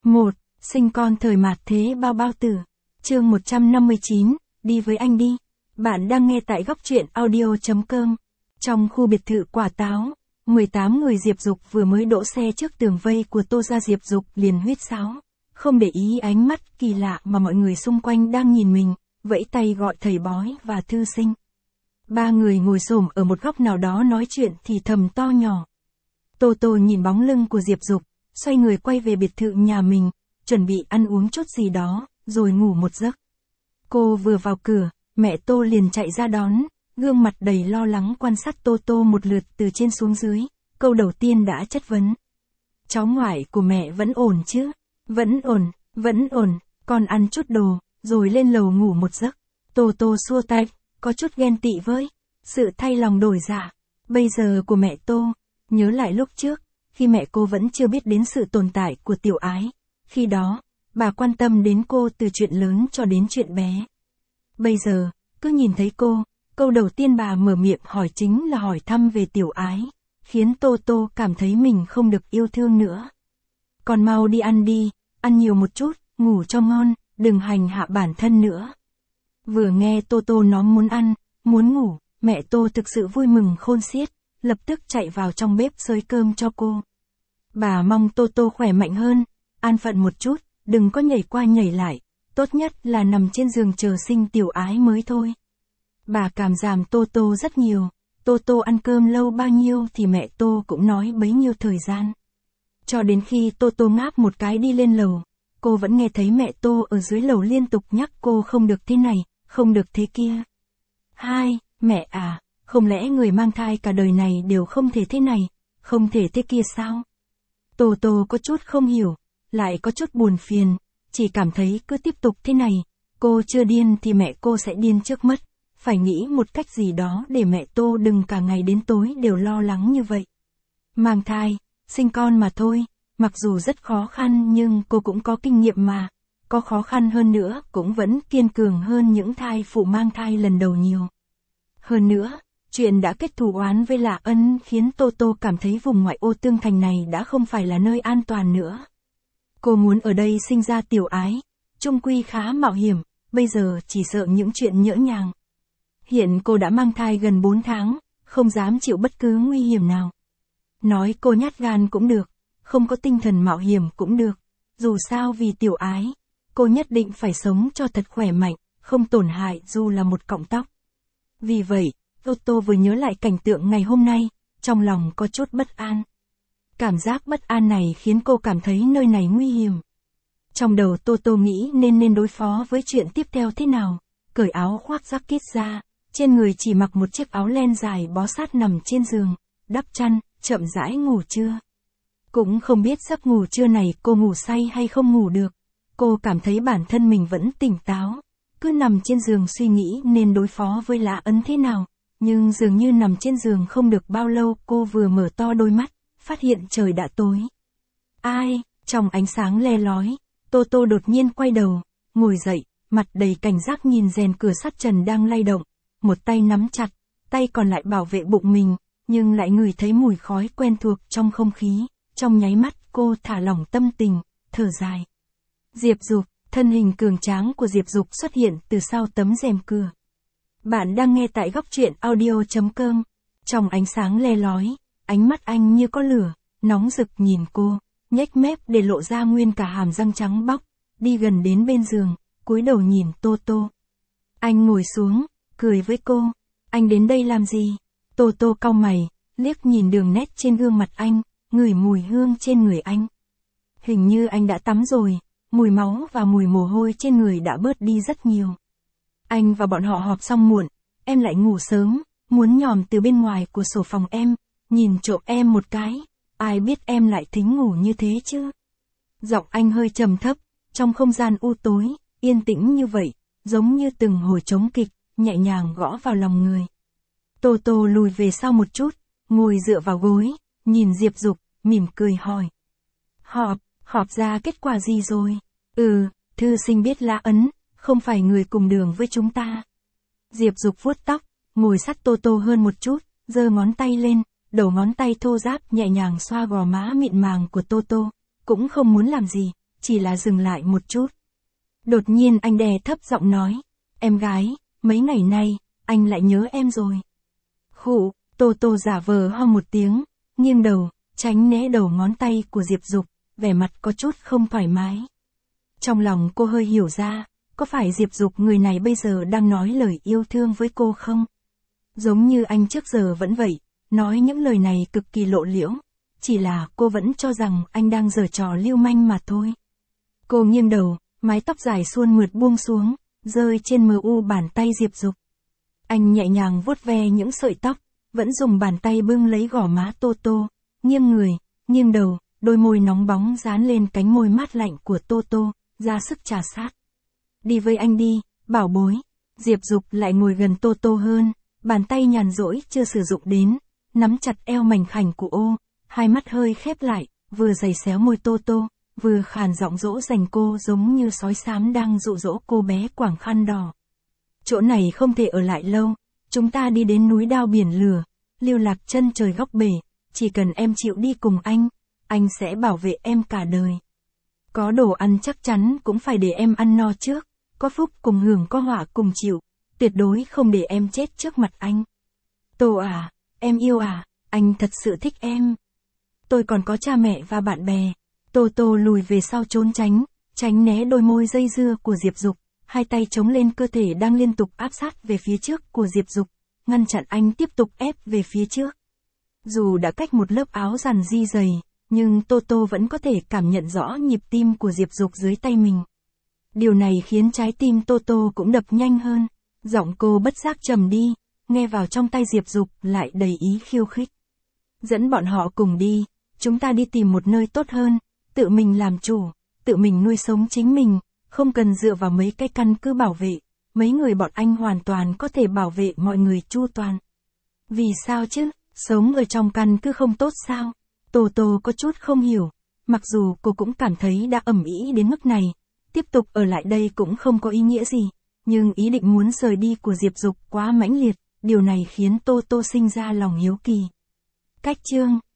1. Sinh con thời mạt thế bao bao tử. Chương 159, đi với anh đi. Bạn đang nghe tại góc truyện audio.com. Trong khu biệt thự quả táo, 18 người Diệp Dục vừa mới đỗ xe trước tường vây của Tô gia. Diệp Dục liền huýt sáo, không để ý ánh mắt kỳ lạ mà mọi người xung quanh đang nhìn mình, vẫy tay gọi thầy bói và thư sinh. Ba người ngồi xổm ở một góc nào đó nói chuyện thì thầm to nhỏ. Tô Tô nhìn bóng lưng của Diệp Dục, xoay người quay về biệt thự nhà mình, chuẩn bị ăn uống chút gì đó, rồi ngủ một giấc. Cô vừa vào cửa, mẹ Tô liền chạy ra đón, gương mặt đầy lo lắng quan sát Tô Tô một lượt từ trên xuống dưới, câu đầu tiên đã chất vấn. Cháu ngoại của mẹ vẫn ổn chứ? Vẫn ổn, con ăn chút đồ, rồi lên lầu ngủ một giấc. Tô Tô xua tay, có chút ghen tị với sự thay lòng đổi dạ bây giờ của mẹ Tô, nhớ lại lúc trước, khi mẹ cô vẫn chưa biết đến sự tồn tại của Tiểu Ái, khi đó, bà quan tâm đến cô từ chuyện lớn cho đến chuyện bé. Bây giờ, cứ nhìn thấy cô, câu đầu tiên bà mở miệng hỏi chính là hỏi thăm về Tiểu Ái, khiến Tô Tô cảm thấy mình không được yêu thương nữa. Còn mau đi ăn đi, ăn nhiều một chút, ngủ cho ngon, đừng hành hạ bản thân nữa. Vừa nghe Tô Tô nó muốn ăn, muốn ngủ, mẹ Tô thực sự vui mừng khôn xiết, lập tức chạy vào trong bếp xới cơm cho cô. Bà mong Tô Tô khỏe mạnh hơn, an phận một chút, đừng có nhảy qua nhảy lại, tốt nhất là nằm trên giường chờ sinh Tiểu Ái mới thôi. Bà cảm giảm Tô Tô rất nhiều, Tô Tô ăn cơm lâu bao nhiêu thì mẹ Tô cũng nói bấy nhiêu thời gian. Cho đến khi Tô Tô ngáp một cái đi lên lầu, cô vẫn nghe thấy mẹ Tô ở dưới lầu liên tục nhắc cô không được thế này, không được thế kia. Mẹ à, không lẽ người mang thai cả đời này đều không thể thế này, không thể thế kia sao? Tô Tô có chút không hiểu, lại có chút buồn phiền, chỉ cảm thấy cứ tiếp tục thế này, cô chưa điên thì mẹ cô sẽ điên trước mất, phải nghĩ một cách gì đó để mẹ Tô đừng cả ngày đến tối đều lo lắng như vậy. Mang thai, sinh con mà thôi, mặc dù rất khó khăn nhưng cô cũng có kinh nghiệm mà, có khó khăn hơn nữa cũng vẫn kiên cường hơn những thai phụ mang thai lần đầu nhiều. Hơn nữa, chuyện đã kết thù oán với Lạ Ân khiến Tô Tô cảm thấy vùng ngoại ô Tương Thành này đã không phải là nơi an toàn nữa. Cô muốn ở đây sinh ra Tiểu Ái, chung quy khá mạo hiểm, bây giờ chỉ sợ những chuyện nhỡ nhàng. Hiện cô đã mang thai gần 4 tháng, không dám chịu bất cứ nguy hiểm nào. Nói cô nhát gan cũng được, không có tinh thần mạo hiểm cũng được, dù sao vì Tiểu Ái, cô nhất định phải sống cho thật khỏe mạnh, không tổn hại dù là một cọng tóc. Vì vậy, Tô Tô vừa nhớ lại cảnh tượng ngày hôm nay, trong lòng có chút bất an. Cảm giác bất an này khiến cô cảm thấy nơi này nguy hiểm. Trong đầu Tô Tô nghĩ nên đối phó với chuyện tiếp theo thế nào, cởi áo khoác jacket ra, trên người chỉ mặc một chiếc áo len dài bó sát nằm trên giường, đắp chăn, chậm rãi ngủ trưa. Cũng không biết giấc ngủ trưa này cô ngủ say hay không ngủ được, cô cảm thấy bản thân mình vẫn tỉnh táo. Cứ nằm trên giường suy nghĩ nên đối phó với Lạ Ân thế nào, nhưng dường như nằm trên giường không được bao lâu cô vừa mở to đôi mắt, phát hiện trời đã tối. Trong ánh sáng le lói, Tô Tô đột nhiên quay đầu, ngồi dậy, mặt đầy cảnh giác nhìn rèn cửa sắt trần đang lay động, một tay nắm chặt, tay còn lại bảo vệ bụng mình, nhưng lại ngửi thấy mùi khói quen thuộc trong không khí, trong nháy mắt cô thả lỏng tâm tình, thở dài. Diệp Dục. Thân hình cường tráng của Diệp Dục xuất hiện từ sau tấm rèm cửa. Bạn đang nghe tại góc truyện audio.com. Trong ánh sáng le lói, ánh mắt anh như có lửa, nóng rực nhìn cô, nhếch mép để lộ ra nguyên cả hàm răng trắng bóc, đi gần đến bên giường, cúi đầu nhìn Tô Tô. Anh ngồi xuống, cười với cô. Anh đến đây làm gì? Tô Tô cau mày, liếc nhìn đường nét trên gương mặt anh, ngửi mùi hương trên người anh. Hình như anh đã tắm rồi. Mùi máu và mùi mồ hôi trên người đã bớt đi rất nhiều. Anh và bọn họ họp xong muộn, em lại ngủ sớm, muốn nhòm từ bên ngoài của sổ phòng em, nhìn trộm em một cái, ai biết em lại thính ngủ như thế chứ. Giọng anh hơi trầm thấp, trong không gian u tối, yên tĩnh như vậy, giống như từng hồi trống kịch, nhẹ nhàng gõ vào lòng người. Tô Tô lùi về sau một chút, ngồi dựa vào gối, nhìn Diệp Dục, mỉm cười hỏi. Họp ra kết quả gì rồi? Thư sinh biết Lạ Ấn, không phải người cùng đường với chúng ta. Diệp Dục vuốt tóc, ngồi sát Tô Tô hơn một chút, giơ ngón tay lên, đầu ngón tay thô ráp nhẹ nhàng xoa gò má mịn màng của Tô Tô, cũng không muốn làm gì, chỉ là dừng lại một chút. Đột nhiên anh đè thấp giọng nói, em gái, mấy ngày nay, anh lại nhớ em rồi. Khụ, Tô Tô giả vờ ho một tiếng, nghiêng đầu, tránh né đầu ngón tay của Diệp Dục, vẻ mặt có chút không thoải mái. Trong lòng cô hơi hiểu ra, có phải Diệp Dục người này bây giờ đang nói lời yêu thương với cô không? Giống như anh trước giờ vẫn vậy, nói những lời này cực kỳ lộ liễu, chỉ là cô vẫn cho rằng anh đang giở trò lưu manh mà thôi. Cô nghiêng đầu, mái tóc dài suôn mượt buông xuống, rơi trên mờ u bàn tay Diệp Dục. Anh nhẹ nhàng vuốt ve những sợi tóc, vẫn dùng bàn tay bưng lấy gò má Tô Tô, nghiêng người, nghiêng đầu, đôi môi nóng bóng dán lên cánh môi mát lạnh của Tô Tô, ra sức trà sát. Đi với anh đi, bảo bối. Diệp Dục lại ngồi gần Tô Tô hơn, bàn tay nhàn rỗi chưa sử dụng đến, nắm chặt eo mảnh khảnh của ô, hai mắt hơi khép lại, vừa giày xéo môi Tô Tô, vừa khàn giọng dỗ dành cô giống như sói xám đang dụ dỗ cô bé quàng khăn đỏ. Chỗ này không thể ở lại lâu, chúng ta đi đến núi đao biển lửa, lưu lạc chân trời góc bể, chỉ cần em chịu đi cùng anh sẽ bảo vệ em cả đời. Có đồ ăn chắc chắn cũng phải để em ăn no trước, có phúc cùng hưởng có họa cùng chịu, tuyệt đối không để em chết trước mặt anh. Tô à, em yêu à, anh thật sự thích em. Tôi còn có cha mẹ và bạn bè. Tô Tô lùi về sau trốn tránh né đôi môi dây dưa của Diệp Dục, hai tay chống lên cơ thể đang liên tục áp sát về phía trước của Diệp Dục, ngăn chặn anh tiếp tục ép về phía trước. Dù đã cách một lớp áo rằn di dày, nhưng Tô Tô vẫn có thể cảm nhận rõ nhịp tim của Diệp Dục dưới tay mình. Điều này khiến trái tim Tô Tô cũng đập nhanh hơn, giọng cô bất giác trầm đi, nghe vào trong tay Diệp Dục lại đầy ý khiêu khích. Dẫn bọn họ cùng đi, chúng ta đi tìm một nơi tốt hơn, tự mình làm chủ, tự mình nuôi sống chính mình, không cần dựa vào mấy cái căn cứ bảo vệ, mấy người bọn anh hoàn toàn có thể bảo vệ mọi người chu toàn. Vì sao chứ, sống ở trong căn cứ không tốt sao? Tô Tô có chút không hiểu, mặc dù cô cũng cảm thấy đã ầm ĩ đến mức này, tiếp tục ở lại đây cũng không có ý nghĩa gì, nhưng ý định muốn rời đi của Diệp Dục quá mãnh liệt, điều này khiến Tô Tô sinh ra lòng hiếu kỳ. Cách chương